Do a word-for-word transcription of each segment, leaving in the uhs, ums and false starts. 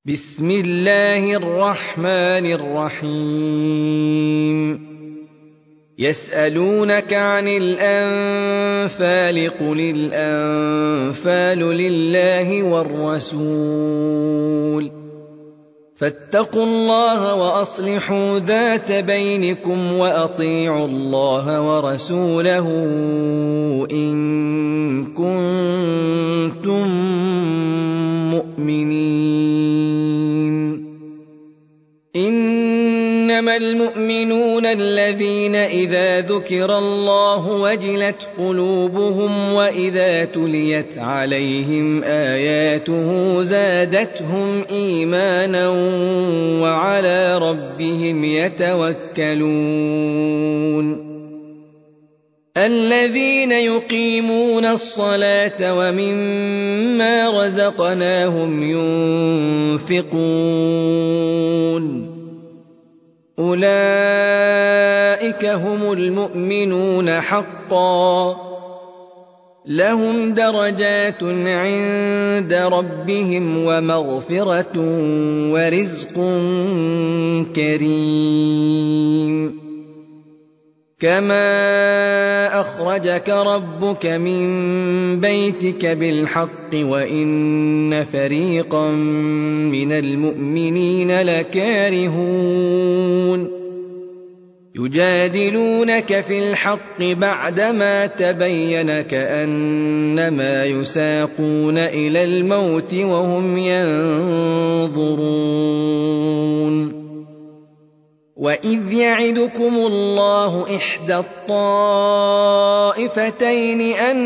بسم الله الرحمن الرحيم يسألونك عن الأنفال قل الأنفال لله والرسول فاتقوا الله وأصلحوا ذات بينكم وأطيعوا الله ورسوله إن كنتم مؤمنين. إنما المؤمنون الذين إذا ذكر الله وجلت قلوبهم وإذا تليت عليهم آياته زادتهم إيمانا وعلى ربهم يتوكلون. الذين يقيمون الصلاة ومما رزقناهم ينفقون أولئك هم المؤمنون حقا لهم درجات عند ربهم ومغفرة ورزق كريم. كما أخرجك ربك من بيتك بالحق وإن فريقا من المؤمنين لكارهون يجادلونك في الحق بعدما تبين كأنما يساقون إلى الموت وهم ينظرون. وإذ يعدكم الله إحدى الطائفتين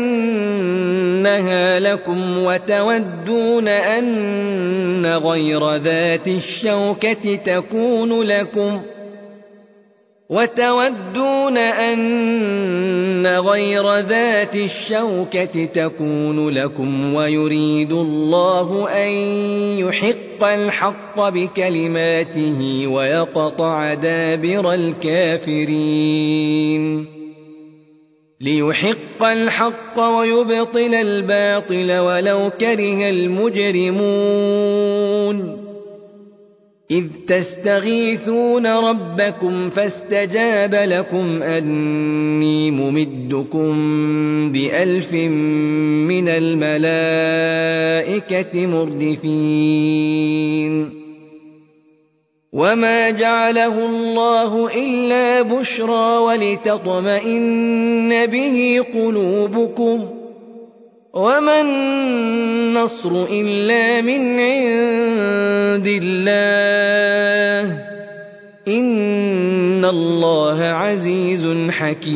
أنها لكم وتودون أن غير ذات الشوكة تكون لكم وتودون أن غير ذات الشوكة تكون لكم ويريد الله أن يحق الحق بكلماته ويقطع دابر الكافرين. ليحق الحق ويبطل الباطل ولو كره المجرمون. إذ تستغيثون ربكم فاستجاب لكم أني ممدكم بألف من الملائكة مردفين. وما جعله الله إلا بشرى ولتطمئن به قلوبكم وما النصر إلا من عند الله إن الله عزيز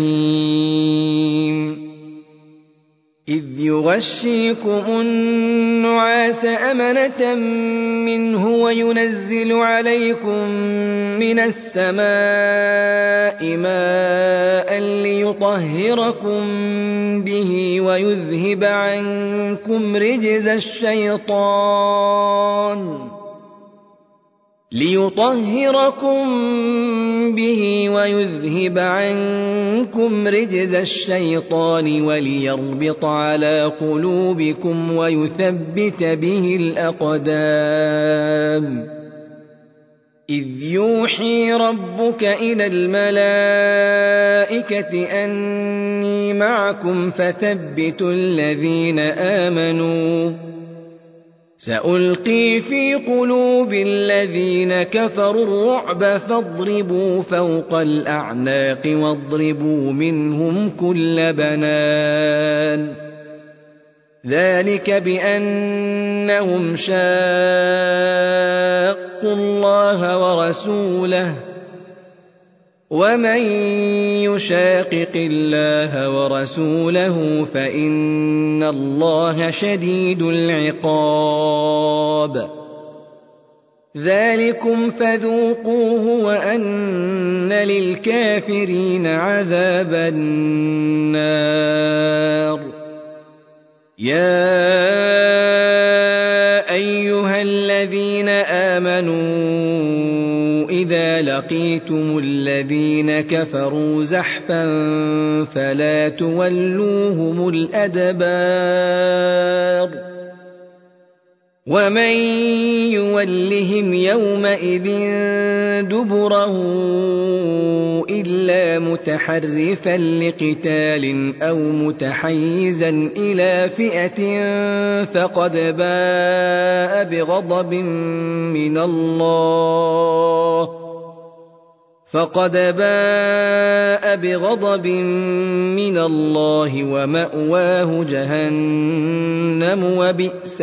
حكيم. إذ يغشيكم النعاس أمنة منه وينزل عليكم من السماء ماء ليطهركم به ويذهب عنكم رجز الشيطان ليطهركم به ويذهب عنكم رجز الشيطان وليربط على قلوبكم ويثبت به الأقدام. إذ يوحي ربك إلى الملائكة أني معكم فثبتوا الذين آمنوا سألقي في قلوب الذين كفروا الرعب فاضربوا فوق الأعناق واضربوا منهم كل بنان. ذلك بأنهم شاقوا الله ورسوله ومن يشاقق الله ورسوله فإن الله شديد العقاب. ذلكم فذوقوه وأن للكافرين عذاب النار. يا أيها الذين آمنوا إذا لقيتم الذين كفروا زحفا فلا تولوهم الأدبار ومن يولهم يومئذ دبره إلا متحرفا لقتال أو متحيزا إلى فئة فقد باء بغضب من الله فقد باء بغضب من الله ومأواه جهنم وبئس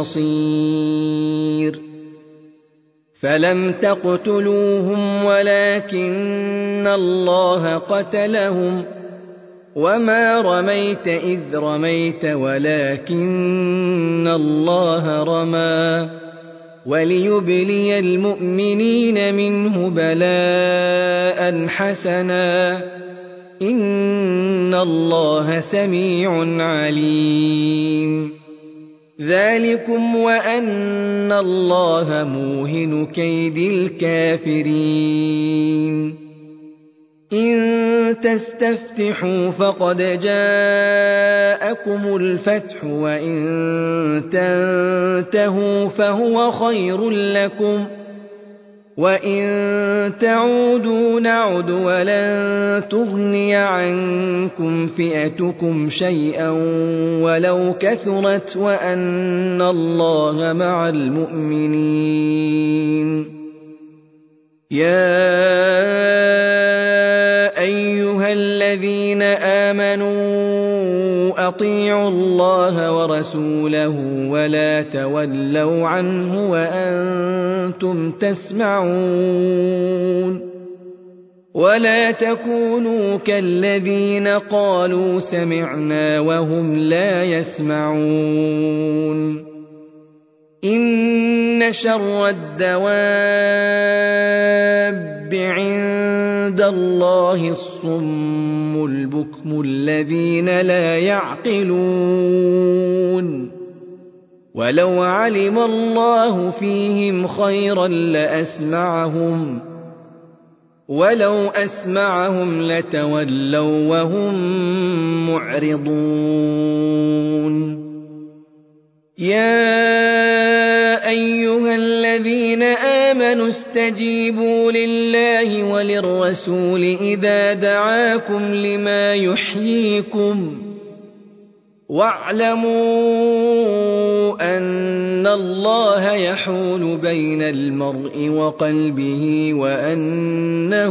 المصير فلم تقتلوهم ولكن الله قتلهم وما رميت إذ رميت ولكن الله رمى وليبلي المؤمنين منه بلاء حسنا إن الله سميع عليم ذلكم وأن الله موهن كيد الكافرين إن تستفتحوا فقد جاءكم الفتح وإن تنتهوا فهو خير لكم وإن تعودوا نعد ولن تغني عنكم فئتكم شيئا ولو كثرت وأن الله مع المؤمنين يا أيها الذين آمنوا أطيعوا الله ورسوله ولا تولوا عنه وأنتم تسمعون ولا تكونوا كالذين قالوا سمعنا وهم لا يسمعون إن شر الدواب عند الله الصم البكم الذين لا يعقلون ولو علم الله فيهم خيرا لأسمعهم ولو أسمعهم لتولوا وهم معرضون يا أيها الذين آمنوا استجيبوا لله وللرسول إذا دعاكم لما يحييكم واعلموا أن الله يحول بين المرء وقلبه وأنه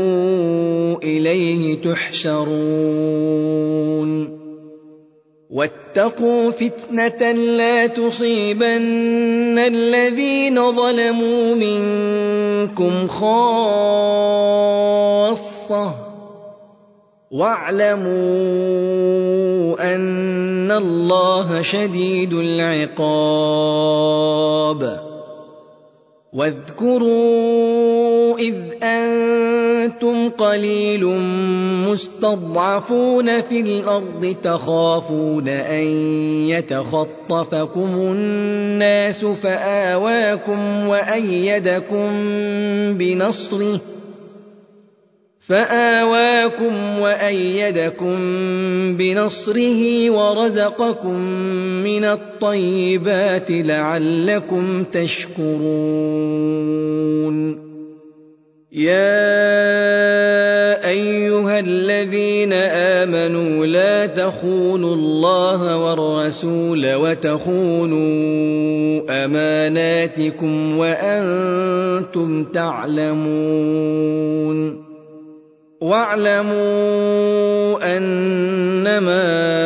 إليه تحشرون واتقوا فتنة لا تصيبن الذين ظلموا منكم خاصة واعلموا أن الله شديد العقاب واذكروا إذ أنتم قليل مستضعفون في الأرض تخافون أن يتخطفكم الناس فآواكم وأيدكم بنصره فآواكم وأيدكم بنصره ورزقكم من الطيبات لعلكم تشكرون يا أيها الذين آمنوا لا تخونوا الله والرسول وتخونوا أماناتكم وأنتم تعلمون واعلموا أنما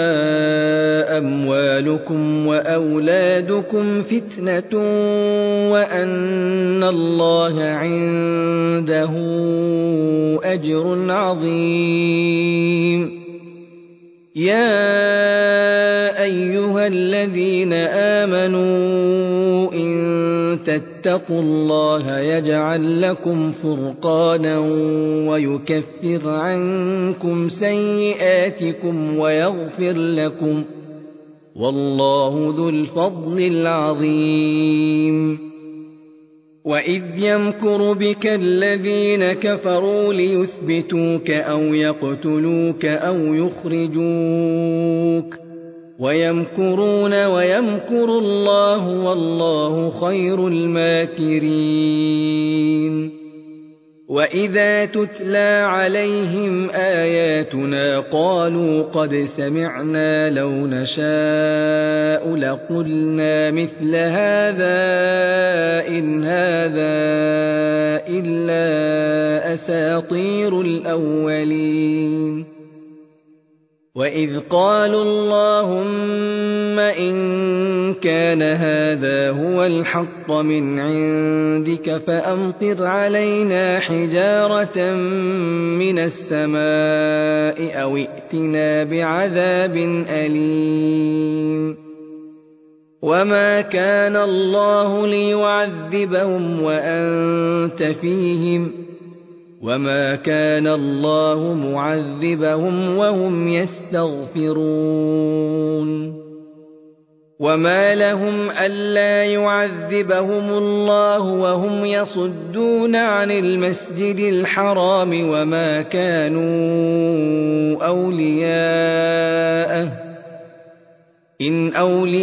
أموالكم وأولادكم فتنة وأن الله عنده أجر عظيم يا أيها الذين آمنوا إن تتقوا الله يجعل لكم فرقانا ويكفر عنكم سيئاتكم ويغفر لكم والله ذو الفضل العظيم وإذ يمكر بك الذين كفروا ليثبتوك أو يقتلوك أو يخرجوك ويمكرون ويمكر الله والله خير الماكرين وإذا تتلى عليهم آياتنا قالوا قد سمعنا لو نشاء لقلنا مثل هذا إن هذا إلا أساطير الأولين وإذ قالوا اللهم إن كان هذا هو الحق من عندك فأمطر علينا حجارة من السماء أو ائتنا بعذاب أليم وما كان الله ليعذبهم وأنت فيهم وما كان الله معذبهم وهم يستغفرون وما لهم ألا يعذبهم الله وهم يصدون عن المسجد الحرام وما كانوا أولياءه إن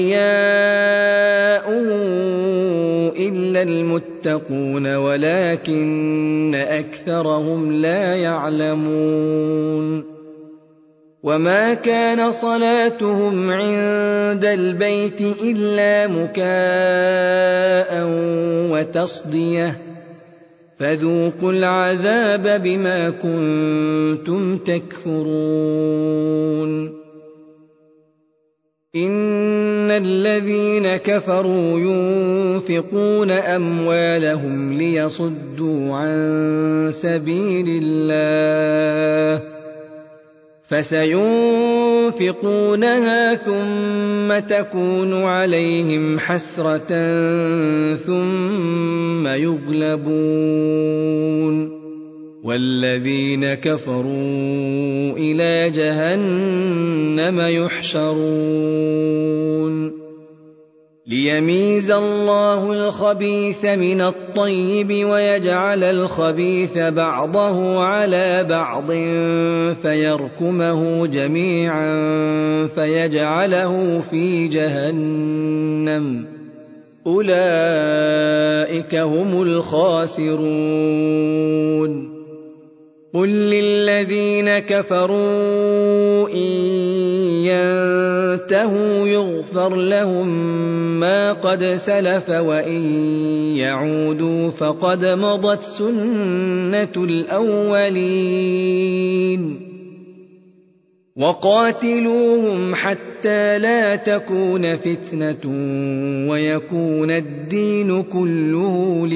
أولياؤه إلا المتقون ولكن أكثرهم لا يعلمون وما كان صلاتهم عند البيت إلا مكاء وتصدية فذوقوا العذاب بما كنتم تكفرون إن الذين كفروا ينفقون أموالهم ليصدوا عن سبيل الله فسينفقونها ثم تكون عليهم حسرة ثم يغلبون والذين كفروا إلى جهنم يحشرون ليميز الله الخبيث من الطيب ويجعل الخبيث بعضه على بعض فيركمه جميعا فيجعله في جهنم أولئك هم الخاسرون قل للذين كفروا إن ينتهوا يغفر لهم ما قد سلف وإن يعودوا فقد مضت سنة الأولين وقاتلوهم حتى لا تكون فتنة ويكون الدين كله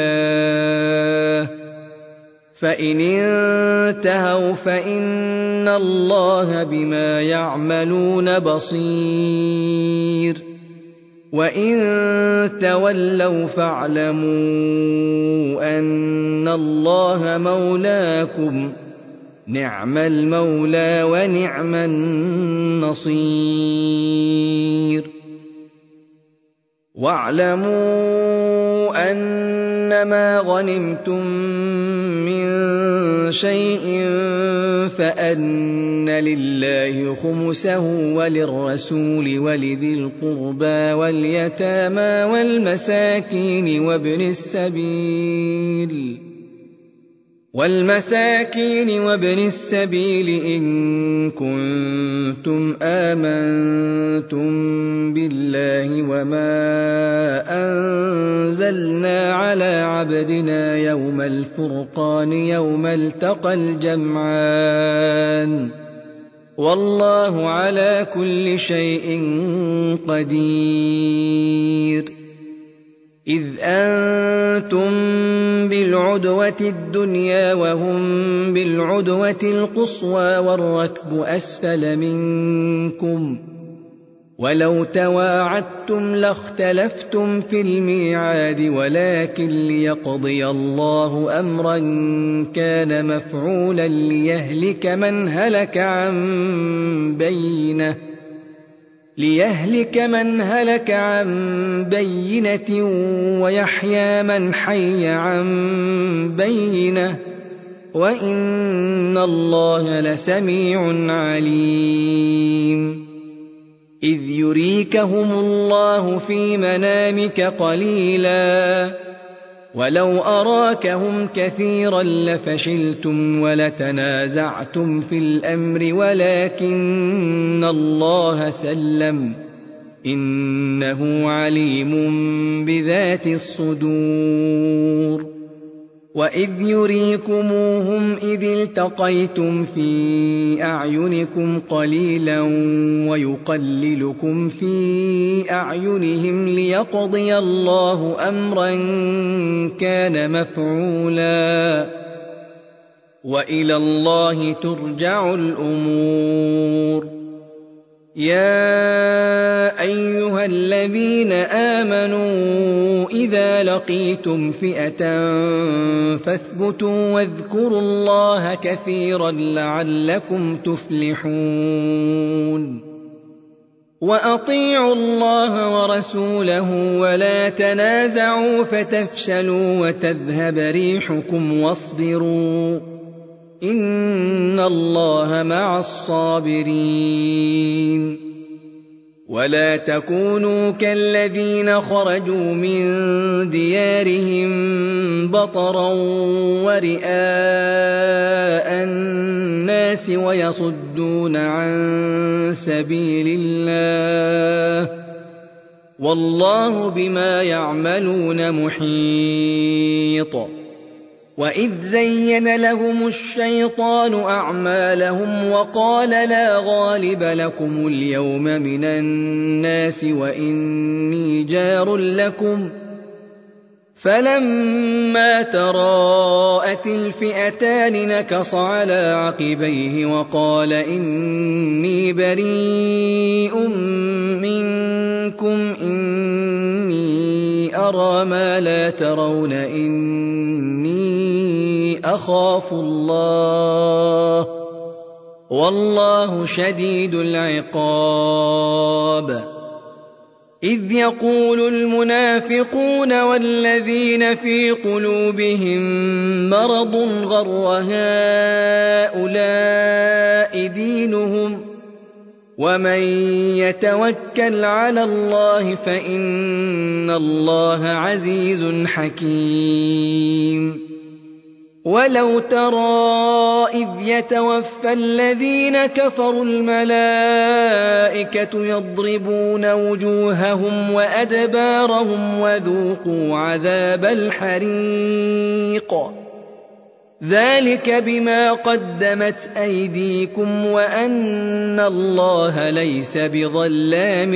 لله فإن انتهوا فإن الله بما يعملون بصير وإن تولوا فاعلموا أن الله مولاكم نعم المولى ونعم النصير واعلموا أنما غنمتم من شيء فأن لله خمسه وللرسول ولذي القربى واليتامى والمساكين وابن السبيل والمساكين وابن السبيل إن كنتم آمنتم بالله وما أنزلنا على عبدنا يوم الفرقان يوم التقى الجمعان والله على كل شيء قدير إذ أنتم بالعدوة الدنيا وهم بالعدوة القصوى والركب أسفل منكم ولو تواعدتم لاختلفتم في الميعاد ولكن ليقضي الله أمرا كان مفعولا ليهلك من هلك عن بينه ليهلك من هلك عن بينة ويحيى من حي عن بينة وإن الله لسميع عليم إذ يريكهم الله في منامك قليلا ولو أراكهم كثيرا لفشلتم ولتنازعتم في الأمر ولكن الله سلم إنه عليم بذات الصدور وإذ يريكموهم إذ التقيتم في أعينكم قليلا ويقللكم في أعينهم ليقضي الله أمرا كان مفعولا وإلى الله ترجع الأمور يا أيها الذين آمنوا إذا لقيتم فئة فاثبتوا واذكروا الله كثيرا لعلكم تفلحون وأطيعوا الله ورسوله ولا تنازعوا فتفشلوا وتذهب ريحكم واصبروا إن الله مع الصابرين ولا تكونوا كالذين خرجوا من ديارهم بطرا ورئاء الناس ويصدون عن سبيل الله والله بما يعملون محيط وإذ زين لهم الشيطان أعمالهم وقال لا غالب لكم اليوم من الناس وإني جار لكم فلما تراءت الفئتان نكص على عقبيه وقال إني بريء منكم إني أرى ما لا ترون إني أخاف الله والله شديد العقاب إذ يقول المنافقون والذين في قلوبهم مرض غر هؤلاء دينهم ومن يتوكل على الله فإن الله عزيز حكيم ولو ترى إذ يتوفى الذين كفروا الملائكة يضربون وجوههم وأدبارهم وذوقوا عذاب الحريق ذلك بما قدمت أيديكم وأن الله ليس بظلام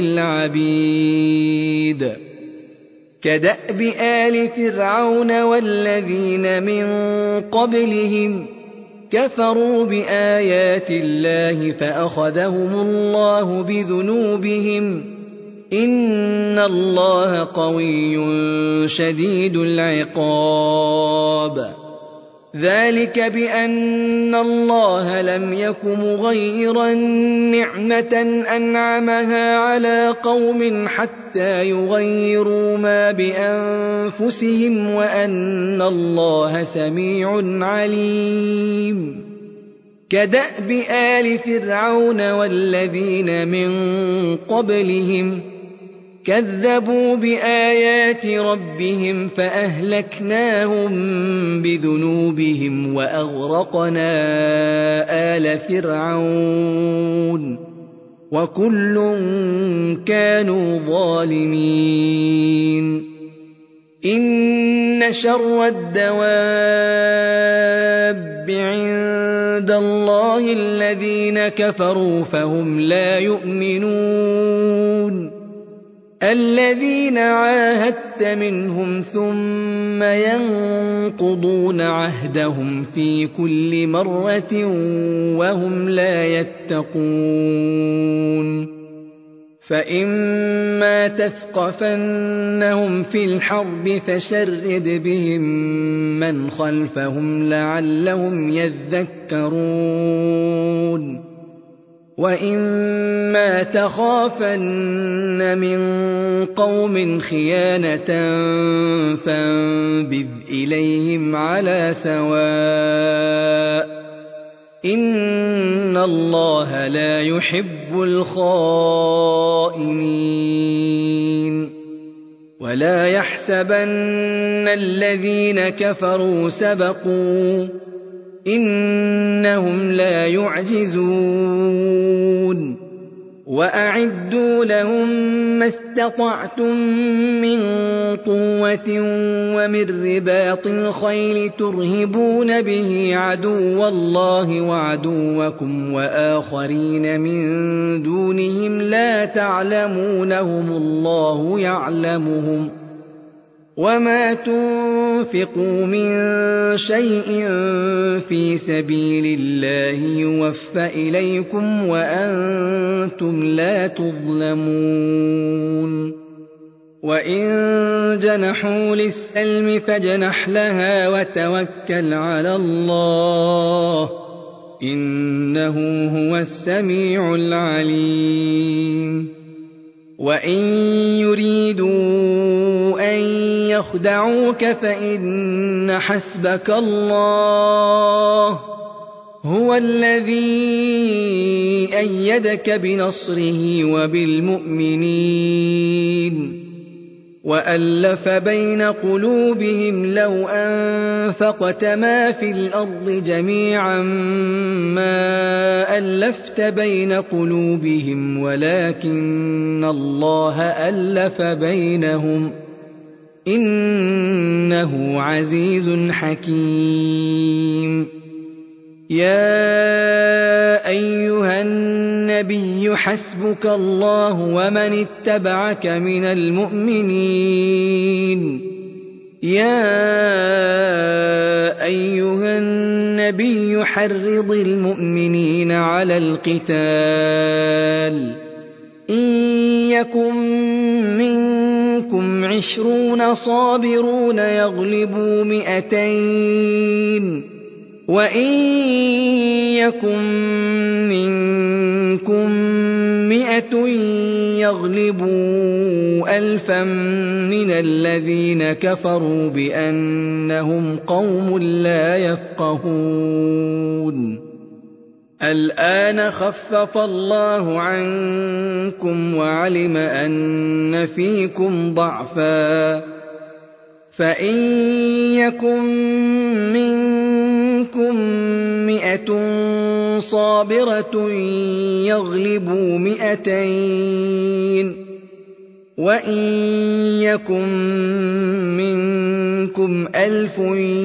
للعبيد كدأب آل فرعون والذين من قبلهم كفروا بآيات الله فأخذهم الله بذنوبهم إن الله قوي شديد العقاب ذلك بأن الله لم يك مغيرا نعمة أنعمها على قوم حتى يغيروا ما بأنفسهم وأن الله سميع عليم كدأب آل فرعون والذين من قبلهم كذبوا بآيات ربهم فأهلكناهم بذنوبهم وأغرقنا آل فرعون وكل كانوا ظالمين إن شر الدواب عند الله الذين كفروا فهم لا يؤمنون الذين عاهدت منهم ثم ينقضون عهدهم في كل مرة وهم لا يتقون فإما تثقفنهم في الحرب فشرد بهم من خلفهم لعلهم يذكرون وإما تخافن من قوم خيانة فانبذ إليهم على سواء إن الله لا يحب الخائنين ولا يحسبن الذين كفروا سبقوا إنهم لا يعجزون وأعدوا لهم ما استطعتم من قوة ومن رباط الخيل ترهبون به عدو الله وعدوكم وآخرين من دونهم لا تعلمونهم الله يعلمهم وما تنفقوا من شيء في سبيل الله يوفى إليكم وأنتم لا تظلمون وإن جنحوا للسلم فاجنح لها وتوكل على الله إنه هو السميع العليم وإن يريدوا أن يخدعوك فإن حسبك الله هو الذي أيدك بنصره وبالمؤمنين وألف بين قلوبهم لو أنفقت ما في الأرض جميعا ما ألفت بين قلوبهم ولكن الله ألف بينهم إنه عزيز حكيم يا أيها النبي حسبك الله ومن اتبعك من المؤمنين يا أيها النبي حرض المؤمنين على القتال إن يكن منكم عشرون صابرون يغلبوا مئتين وإن يكن منكم مئة يغلبوا ألفا من الذين كفروا بأنهم قوم لا يفقهون الآن خفف الله عنكم وعلم أن فيكم ضعفا فإن يكن منكم مئة صابرة يغلبوا مئتين وإن يكن منكم ألف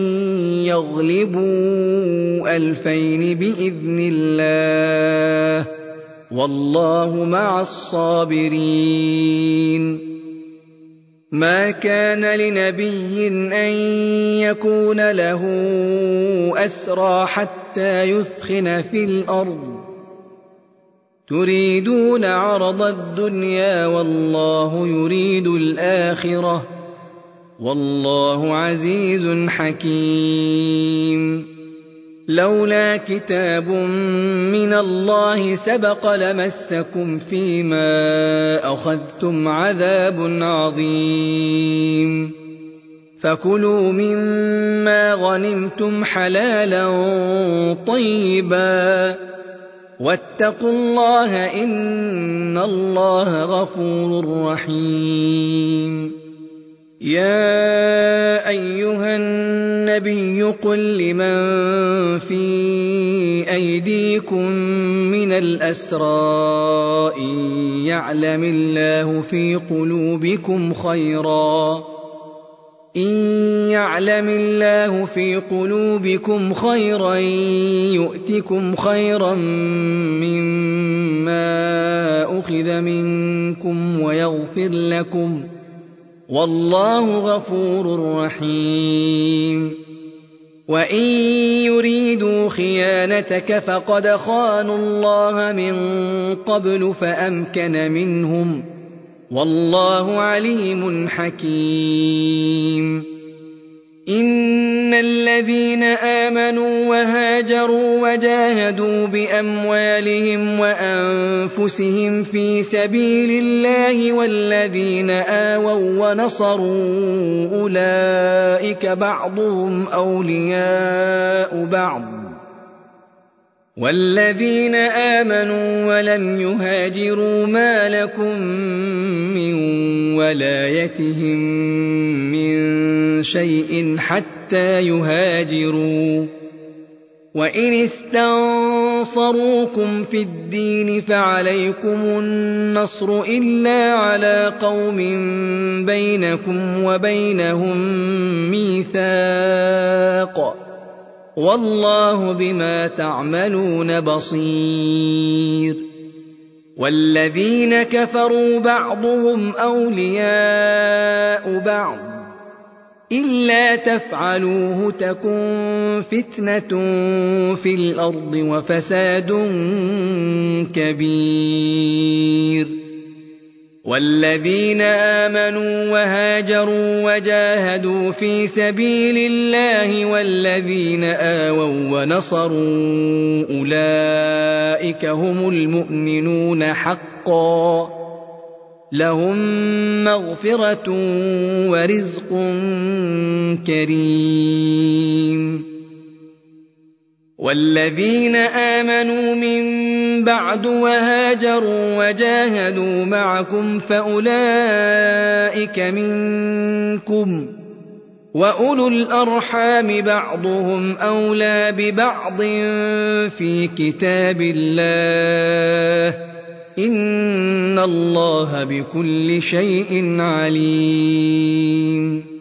يغلبوا ألفين بإذن الله والله مع الصابرين ما كان لنبي أن يكون له أسرى حتى يثخن في الأرض تريدون عرض الدنيا والله يريد الآخرة والله عزيز حكيم لولا كتاب من الله سبق لمسكم فيما أخذتم عذاب عظيم فكلوا مما غنمتم حلالا طيبا واتقوا الله إن الله غفور رحيم يا أيها النبي قل لمن في أيديكم من الأسرى إن يعلم الله في قلوبكم خيرا إن يعلم الله في قلوبكم خيرا يؤتكم خيرا مما أخذ منكم ويغفر لكم والله غفور رحيم وإن يريدوا خيانتك فقد خانوا الله من قبل فأمكن منهم والله عليم حكيم إن الذين آمنوا وهاجروا وجاهدوا بأموالهم وأنفسهم في سبيل الله والذين آووا ونصروا أولئك بعضهم أولياء بعض والذين آمنوا ولم يهاجروا ما لكم من ولايتهم من شيء حتى يهاجروا وإن استنصروكم في الدين فعليكم النصر إلا على قوم بينكم وبينهم ميثاق والله بما تعملون بصير والذين كفروا بعضهم أولياء بعض إلا تفعلوه تكن فتنة في الأرض وفساد كبير والذين آمنوا وهاجروا وجاهدوا في سبيل الله والذين آووا ونصروا أولئك هم المؤمنون حقا لهم مغفرة ورزق كريم والذين آمنوا من بعد وهاجروا وجاهدوا معكم فأولئك منكم وأولو الأرحام بعضهم أولى ببعض في كتاب الله إن الله بكل شيء عليم